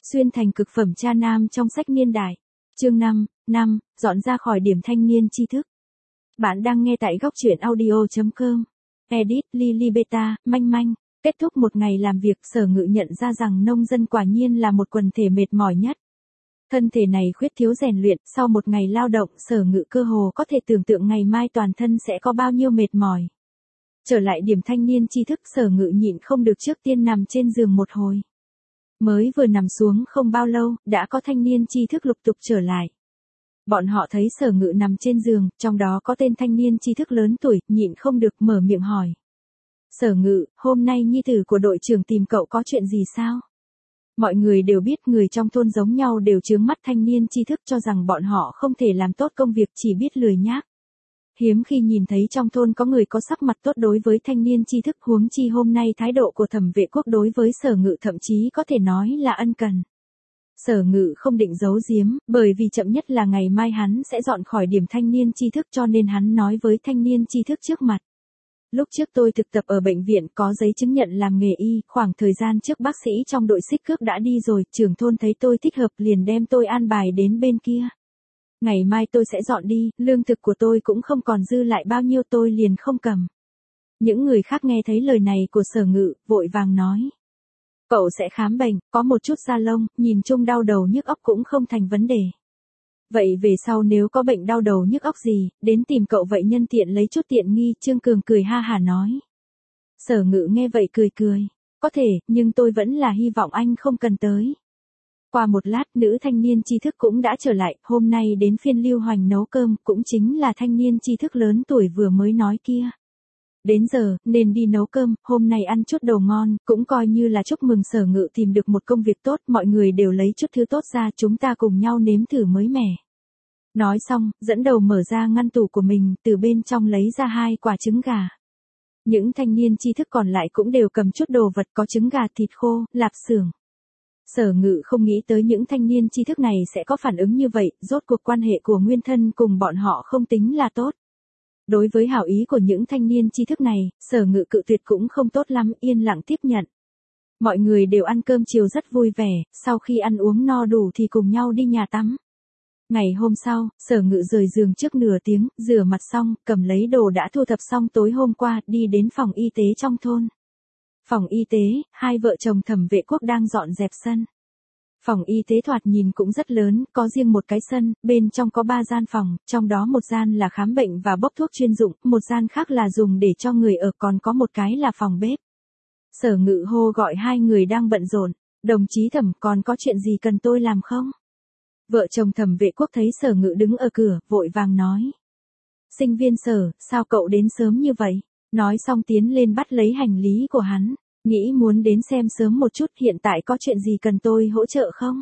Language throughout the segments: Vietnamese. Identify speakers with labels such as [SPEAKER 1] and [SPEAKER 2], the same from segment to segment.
[SPEAKER 1] Xuyên thành cực phẩm cha nam trong sách niên đại. Chương 5, dọn ra khỏi điểm thanh niên tri thức. Bạn đang nghe tại góc truyện audio.com. Edit Lily Beta, manh manh. Kết thúc một ngày làm việc, Sở Ngự nhận ra rằng nông dân quả nhiên là một quần thể mệt mỏi nhất. Thân thể này khuyết thiếu rèn luyện, sau một ngày lao động, Sở Ngự cơ hồ có thể tưởng tượng ngày mai toàn thân sẽ có bao nhiêu mệt mỏi. Trở lại điểm thanh niên tri thức, Sở Ngự nhịn không được trước tiên nằm trên giường một hồi. Mới vừa nằm xuống không bao lâu, đã có thanh niên tri thức lục tục trở lại. Bọn họ thấy Sở Ngự nằm trên giường, trong đó có tên thanh niên tri thức lớn tuổi, nhịn không được mở miệng hỏi. Sở Ngự, hôm nay nhi tử của đội trưởng tìm cậu có chuyện gì sao? Mọi người đều biết người trong thôn giống nhau đều chướng mắt thanh niên tri thức, cho rằng bọn họ không thể làm tốt công việc, chỉ biết lười nhác. Hiếm khi nhìn thấy trong thôn có người có sắc mặt tốt đối với thanh niên tri thức, huống chi hôm nay thái độ của Thẩm Vệ Quốc đối với Sở Ngự thậm chí có thể nói là ân cần. Sở Ngự không định giấu giếm, bởi vì chậm nhất là ngày mai hắn sẽ dọn khỏi điểm thanh niên tri thức, cho nên hắn nói với thanh niên tri thức trước mặt. Lúc trước tôi thực tập ở bệnh viện, có giấy chứng nhận làm nghề y, khoảng thời gian trước bác sĩ trong đội xích cước đã đi rồi, trưởng thôn thấy tôi thích hợp liền đem tôi an bài đến bên kia. Ngày mai tôi sẽ dọn đi, lương thực của tôi cũng không còn dư lại bao nhiêu, tôi liền không cầm. Những người khác nghe thấy lời này của Sở Ngự, vội vàng nói. Cậu sẽ khám bệnh, có một chút da lông, nhìn chung đau đầu nhức óc cũng không thành vấn đề. Vậy về sau nếu có bệnh đau đầu nhức óc gì, đến tìm cậu vậy nhân tiện lấy chút tiện nghi. Trương Cường cười ha hả nói. Sở Ngự nghe vậy cười cười. Có thể, nhưng tôi vẫn là hy vọng anh không cần tới. Qua một lát, nữ thanh niên tri thức cũng đã trở lại, hôm nay đến phiên Lưu Hoành nấu cơm, cũng chính là thanh niên tri thức lớn tuổi vừa mới nói kia. Đến giờ, nên đi nấu cơm, hôm nay ăn chút đồ ngon, cũng coi như là chúc mừng Sở Ngự tìm được một công việc tốt, mọi người đều lấy chút thứ tốt ra, chúng ta cùng nhau nếm thử mới mẻ. Nói xong, dẫn đầu mở ra ngăn tủ của mình, từ bên trong lấy ra 2 quả trứng gà. Những thanh niên tri thức còn lại cũng đều cầm chút đồ vật có trứng gà, thịt khô, lạp xưởng. Sở Ngự không nghĩ tới những thanh niên tri thức này sẽ có phản ứng như vậy, rốt cuộc quan hệ của nguyên thân cùng bọn họ không tính là tốt. Đối với hảo ý của những thanh niên tri thức này, Sở Ngự cự tuyệt cũng không tốt lắm, yên lặng tiếp nhận. Mọi người đều ăn cơm chiều rất vui vẻ, sau khi ăn uống no đủ thì cùng nhau đi nhà tắm. Ngày hôm sau, Sở Ngự rời giường trước nửa tiếng, rửa mặt xong, cầm lấy đồ đã thu thập xong tối hôm qua, đi đến phòng y tế trong thôn. Phòng y tế, 2 vợ chồng Thẩm Vệ Quốc đang dọn dẹp sân. Phòng y tế thoạt nhìn cũng rất lớn, có riêng một cái sân, bên trong có 3 gian phòng, trong đó một gian là khám bệnh và bốc thuốc chuyên dụng, một gian khác là dùng để cho người ở, còn có một cái là phòng bếp. Sở Ngự hô gọi 2 người đang bận rộn. Đồng chí Thẩm, còn có chuyện gì cần tôi làm không? Vợ chồng Thẩm Vệ Quốc thấy Sở Ngự đứng ở cửa, vội vàng nói. Sinh viên Sở, sao cậu đến sớm như vậy? Nói xong tiến lên bắt lấy hành lý của hắn. Nghĩ muốn đến xem sớm một chút, hiện tại có chuyện gì cần tôi hỗ trợ không?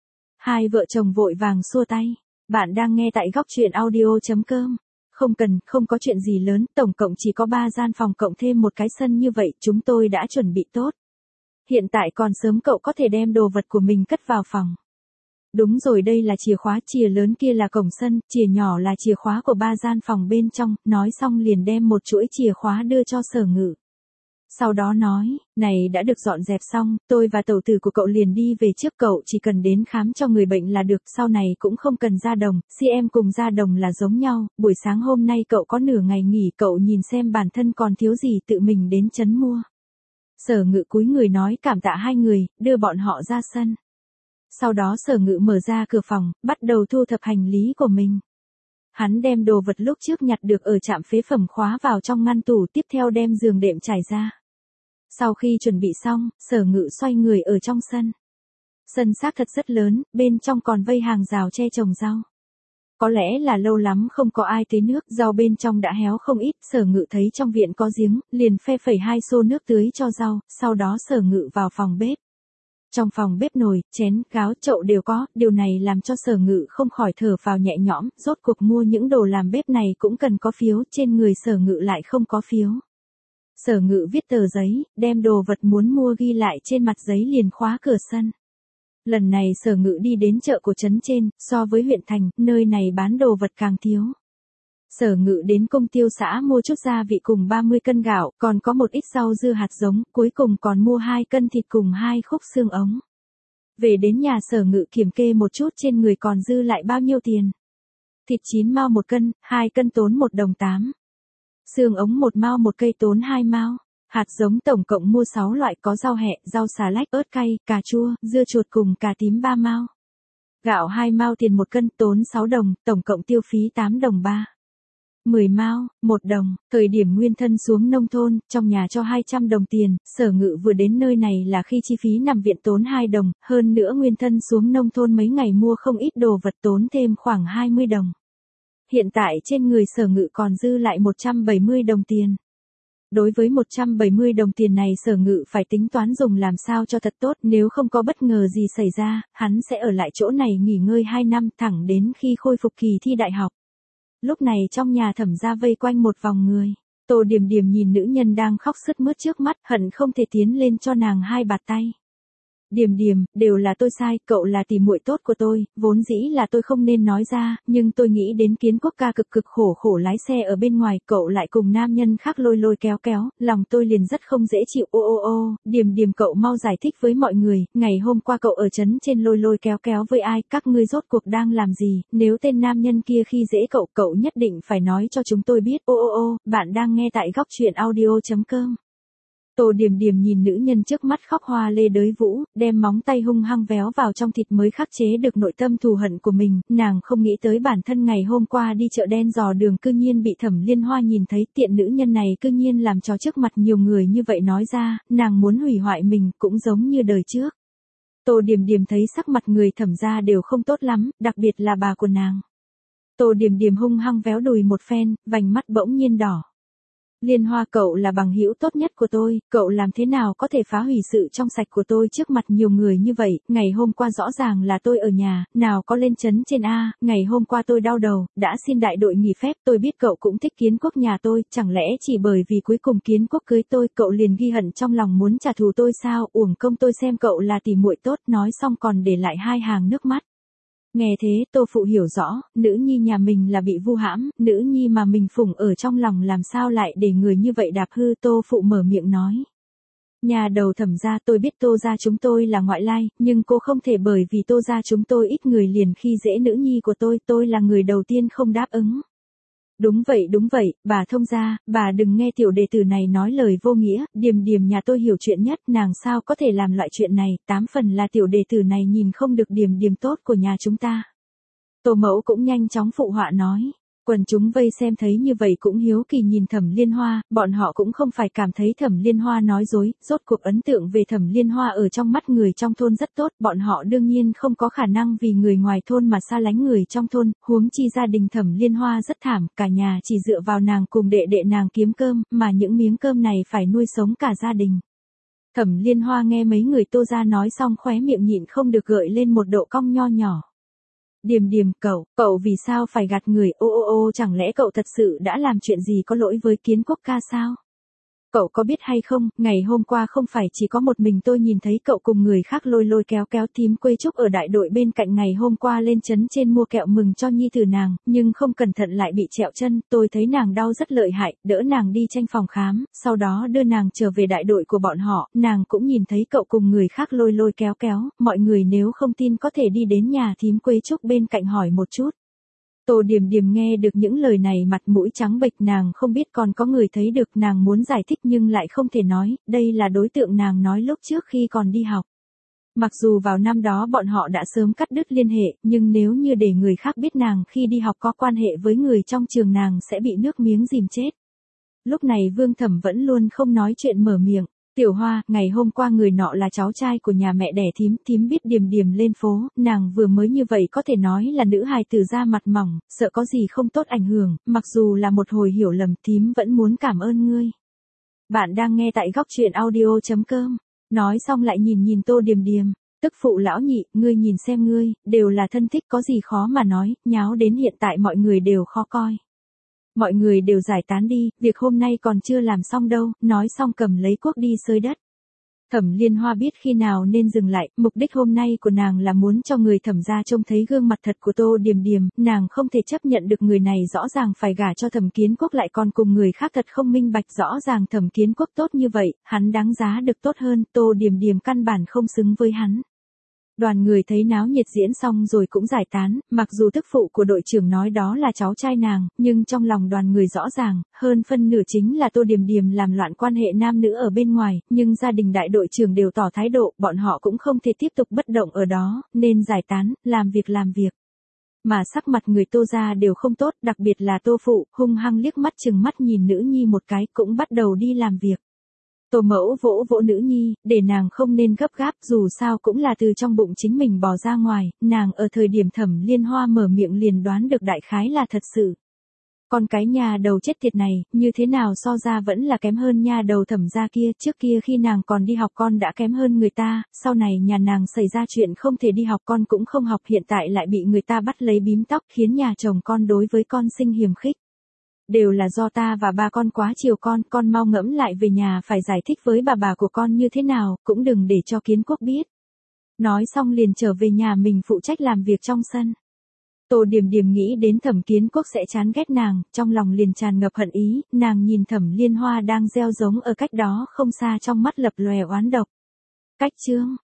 [SPEAKER 1] 2 vợ chồng vội vàng xua tay. Bạn đang nghe tại góc truyện audio.com. Không cần, không có chuyện gì lớn, tổng cộng chỉ có 3 gian phòng cộng thêm một cái sân như vậy, chúng tôi đã chuẩn bị tốt. Hiện tại còn sớm, cậu có thể đem đồ vật của mình cất vào phòng. Đúng rồi, đây là chìa khóa, chìa lớn kia là cổng sân, chìa nhỏ là chìa khóa của 3 gian phòng bên trong, nói xong liền đem một chuỗi chìa khóa đưa cho Sở Ngự. Sau đó nói, này đã được dọn dẹp xong, tôi và tẩu tử của cậu liền đi về trước, cậu chỉ cần đến khám cho người bệnh là được, sau này cũng không cần ra đồng, em cùng ra đồng là giống nhau, buổi sáng hôm nay cậu có nửa ngày nghỉ, cậu nhìn xem bản thân còn thiếu gì tự mình đến trấn mua. Sở Ngự cúi người nói cảm tạ 2 người, đưa bọn họ ra sân. Sau đó Sở Ngự mở ra cửa phòng, bắt đầu thu thập hành lý của mình. Hắn đem đồ vật lúc trước nhặt được ở trạm phế phẩm khóa vào trong ngăn tủ, tiếp theo đem giường đệm trải ra. Sau khi chuẩn bị xong, Sở Ngự xoay người ở trong sân. Sân xác thật rất lớn, bên trong còn vây hàng rào che trồng rau. Có lẽ là lâu lắm không có ai tưới nước, rau bên trong đã héo không ít, Sở Ngự thấy trong viện có giếng, liền phe phẩy 2 xô nước tưới cho rau, sau đó Sở Ngự vào phòng bếp. Trong phòng bếp nồi, chén, gáo, chậu đều có, điều này làm cho Sở Ngự không khỏi thở phào nhẹ nhõm, rốt cuộc mua những đồ làm bếp này cũng cần có phiếu, trên người Sở Ngự lại không có phiếu. Sở Ngự viết tờ giấy, đem đồ vật muốn mua ghi lại trên mặt giấy liền khóa cửa sân. Lần này Sở Ngự đi đến chợ của trấn trên, so với huyện thành, nơi này bán đồ vật càng thiếu. Sở Ngự đến công tiêu xã mua chút gia vị cùng 30 cân gạo, còn có một ít rau dưa hạt giống, cuối cùng còn mua 2 cân thịt cùng 2 khúc xương ống. Về đến nhà Sở Ngự kiểm kê một chút trên người còn dư lại bao nhiêu tiền. Thịt 9 mao 1 cân, 2 cân tốn 1 đồng 8. Xương ống 1 mao 1 cây tốn 2 mao. Hạt giống tổng cộng mua 6 loại có rau hẹ, rau xà lách, ớt cay, cà chua, dưa chuột cùng cà tím 3 mao. Gạo 2 mao tiền 1 cân tốn 6 đồng, tổng cộng tiêu phí 8 đồng 3. 10 mao, 1 đồng, thời điểm nguyên thân xuống nông thôn, trong nhà cho 200 đồng tiền, Sở Ngự vừa đến nơi này là khi chi phí nằm viện tốn 2 đồng, hơn nữa nguyên thân xuống nông thôn mấy ngày mua không ít đồ vật tốn thêm khoảng 20 đồng. Hiện tại trên người Sở Ngự còn dư lại 170 đồng tiền. Đối với 170 đồng tiền này Sở Ngự phải tính toán dùng làm sao cho thật tốt, nếu không có bất ngờ gì xảy ra, hắn sẽ ở lại chỗ này nghỉ ngơi 2 năm thẳng đến khi khôi phục kỳ thi đại học. Lúc này trong nhà Thẩm gia vây quanh một vòng người. Tô Điềm Điềm nhìn nữ nhân đang khóc sướt mướt trước mắt, hận không thể tiến lên cho nàng 2 bạt tay. Điềm Điềm, đều là tôi sai, cậu là tỷ muội tốt của tôi, vốn dĩ là tôi không nên nói ra, nhưng tôi nghĩ đến Kiến Quốc ca cực khổ lái xe ở bên ngoài, cậu lại cùng nam nhân khác lôi kéo, lòng tôi liền rất không dễ chịu. Ô, Điềm Điềm cậu mau giải thích với mọi người, ngày hôm qua cậu ở trấn trên lôi kéo với ai, các ngươi rốt cuộc đang làm gì, nếu tên nam nhân kia khi dễ cậu nhất định phải nói cho chúng tôi biết. Ô, bạn đang nghe tại góc truyện audio.com. Tô Điềm Điềm nhìn nữ nhân trước mắt khóc hoa lê đới vũ, đem móng tay hung hăng véo vào trong thịt mới khắc chế được nội tâm thù hận của mình, nàng không nghĩ tới bản thân ngày hôm qua đi chợ đen dò đường cư nhiên bị Thẩm Liên Hoa nhìn thấy, tiện nữ nhân này cư nhiên làm trò trước mặt nhiều người như vậy nói ra, nàng muốn hủy hoại mình cũng giống như đời trước. Tô Điềm Điềm thấy sắc mặt người Thẩm gia đều không tốt lắm, đặc biệt là bà của nàng. Tô Điềm Điềm hung hăng véo đùi một phen, vành mắt bỗng nhiên đỏ. Liên Hoa cậu là bằng hữu tốt nhất của tôi, cậu làm thế nào có thể phá hủy sự trong sạch của tôi trước mặt nhiều người như vậy, ngày hôm qua rõ ràng là tôi ở nhà, nào có lên trấn trên A, ngày hôm qua tôi đau đầu, đã xin đại đội nghỉ phép, tôi biết cậu cũng thích Kiến Quốc nhà tôi, chẳng lẽ chỉ bởi vì cuối cùng Kiến Quốc cưới tôi, cậu liền ghi hận trong lòng muốn trả thù tôi sao, uổng công tôi xem cậu là tỷ muội tốt, nói xong còn để lại 2 hàng nước mắt. Nghe thế, Tô Phụ hiểu rõ, nữ nhi nhà mình là bị vu hãm, nữ nhi mà mình phụng ở trong lòng làm sao lại để người như vậy đạp hư. Tô Phụ mở miệng nói. Nhà đầu Thẩm gia, tôi biết Tô gia chúng tôi là ngoại lai, nhưng cô không thể bởi vì Tô gia chúng tôi ít người liền khi dễ nữ nhi của tôi là người đầu tiên không đáp ứng. Đúng vậy, bà thông gia, bà đừng nghe tiểu đệ tử này nói lời vô nghĩa, Điềm Điềm nhà tôi hiểu chuyện nhất, nàng sao có thể làm loại chuyện này, 8 phần là tiểu đệ tử này nhìn không được Điềm Điềm tốt của nhà chúng ta. Tô Mẫu cũng nhanh chóng phụ họa nói. Quần chúng vây xem thấy như vậy cũng hiếu kỳ nhìn Thẩm Liên Hoa, bọn họ cũng không phải cảm thấy Thẩm Liên Hoa nói dối, rốt cuộc ấn tượng về Thẩm Liên Hoa ở trong mắt người trong thôn rất tốt, bọn họ đương nhiên không có khả năng vì người ngoài thôn mà xa lánh người trong thôn, huống chi gia đình Thẩm Liên Hoa rất thảm, cả nhà chỉ dựa vào nàng cùng đệ đệ nàng kiếm cơm, mà những miếng cơm này phải nuôi sống cả gia đình. Thẩm Liên Hoa nghe mấy người Tô gia nói xong khóe miệng nhịn không được gợi lên một độ cong nho nhỏ. Điềm Điềm, cậu vì sao phải gạt người, ô, chẳng lẽ cậu thật sự đã làm chuyện gì có lỗi với Kiến Quốc ca sao? Cậu có biết hay không, ngày hôm qua không phải chỉ có một mình tôi nhìn thấy cậu cùng người khác lôi kéo thím Quê Trúc ở đại đội bên cạnh ngày hôm qua lên trấn trên mua kẹo mừng cho nhi tử nàng, nhưng không cẩn thận lại bị trẹo chân, tôi thấy nàng đau rất lợi hại, đỡ nàng đi tranh phòng khám, sau đó đưa nàng trở về đại đội của bọn họ, nàng cũng nhìn thấy cậu cùng người khác lôi kéo, mọi người nếu không tin có thể đi đến nhà thím Quê Trúc bên cạnh hỏi một chút. Tô Điềm Điềm nghe được những lời này mặt mũi trắng bệch, nàng không biết còn có người thấy được, nàng muốn giải thích nhưng lại không thể nói, đây là đối tượng nàng nói lúc trước khi còn đi học. Mặc dù vào năm đó bọn họ đã sớm cắt đứt liên hệ, nhưng nếu như để người khác biết nàng khi đi học có quan hệ với người trong trường nàng sẽ bị nước miếng dìm chết. Lúc này Vương Thẩm vẫn luôn không nói chuyện mở miệng. Tiểu Hoa, ngày hôm qua người nọ là cháu trai của nhà mẹ đẻ thím biết Điềm Điềm lên phố, nàng vừa mới như vậy có thể nói là nữ hài tử da mặt mỏng, sợ có gì không tốt ảnh hưởng, mặc dù là một hồi hiểu lầm thím vẫn muốn cảm ơn ngươi. Bạn đang nghe tại góc truyện audio.com, nói xong lại nhìn Tô Điềm Điềm, tức phụ lão nhị, ngươi nhìn xem ngươi, đều là thân thích có gì khó mà nói, nháo đến hiện tại mọi người đều khó coi. Mọi người đều giải tán đi, việc hôm nay còn chưa làm xong đâu, nói xong cầm lấy cuốc đi xới đất. Thẩm Liên Hoa biết khi nào nên dừng lại, mục đích hôm nay của nàng là muốn cho người Thẩm gia trông thấy gương mặt thật của Tô Điềm Điềm, nàng không thể chấp nhận được người này rõ ràng phải gả cho Thẩm Kiến Quốc lại còn cùng người khác thật không minh bạch, rõ ràng Thẩm Kiến Quốc tốt như vậy, hắn đáng giá được tốt hơn, Tô Điềm Điềm căn bản không xứng với hắn. Đoàn người thấy náo nhiệt diễn xong rồi cũng giải tán, mặc dù tức phụ của đội trưởng nói đó là cháu trai nàng, nhưng trong lòng đoàn người rõ ràng, hơn phân nửa chính là Tô Điềm Điềm làm loạn quan hệ nam nữ ở bên ngoài, nhưng gia đình đại đội trưởng đều tỏ thái độ, bọn họ cũng không thể tiếp tục bất động ở đó, nên giải tán, làm việc. Mà sắc mặt người Tô gia đều không tốt, đặc biệt là Tô phụ, hung hăng liếc mắt chừng mắt nhìn nữ nhi một cái, cũng bắt đầu đi làm việc. Tô mẫu vỗ vỗ nữ nhi, để nàng không nên gấp gáp, dù sao cũng là từ trong bụng chính mình bò ra ngoài, nàng ở thời điểm Thẩm Liên Hoa mở miệng liền đoán được đại khái là thật sự. Con cái nhà đầu chết tiệt này, như thế nào so ra vẫn là kém hơn nha đầu Thẩm gia kia, trước kia khi nàng còn đi học con đã kém hơn người ta, sau này nhà nàng xảy ra chuyện không thể đi học con cũng không học, hiện tại lại bị người ta bắt lấy bím tóc, khiến nhà chồng con đối với con sinh hiềm khích. Đều là do ta và ba con quá chiều con mau ngẫm lại về nhà phải giải thích với bà của con như thế nào, cũng đừng để cho Kiến Quốc biết. Nói xong liền trở về nhà mình phụ trách làm việc trong sân. Tô Điềm Điềm nghĩ đến Thẩm Kiến Quốc sẽ chán ghét nàng, trong lòng liền tràn ngập hận ý, nàng nhìn Thẩm Liên Hoa đang gieo giống ở cách đó không xa, trong mắt lập lòe oán độc. Cách chương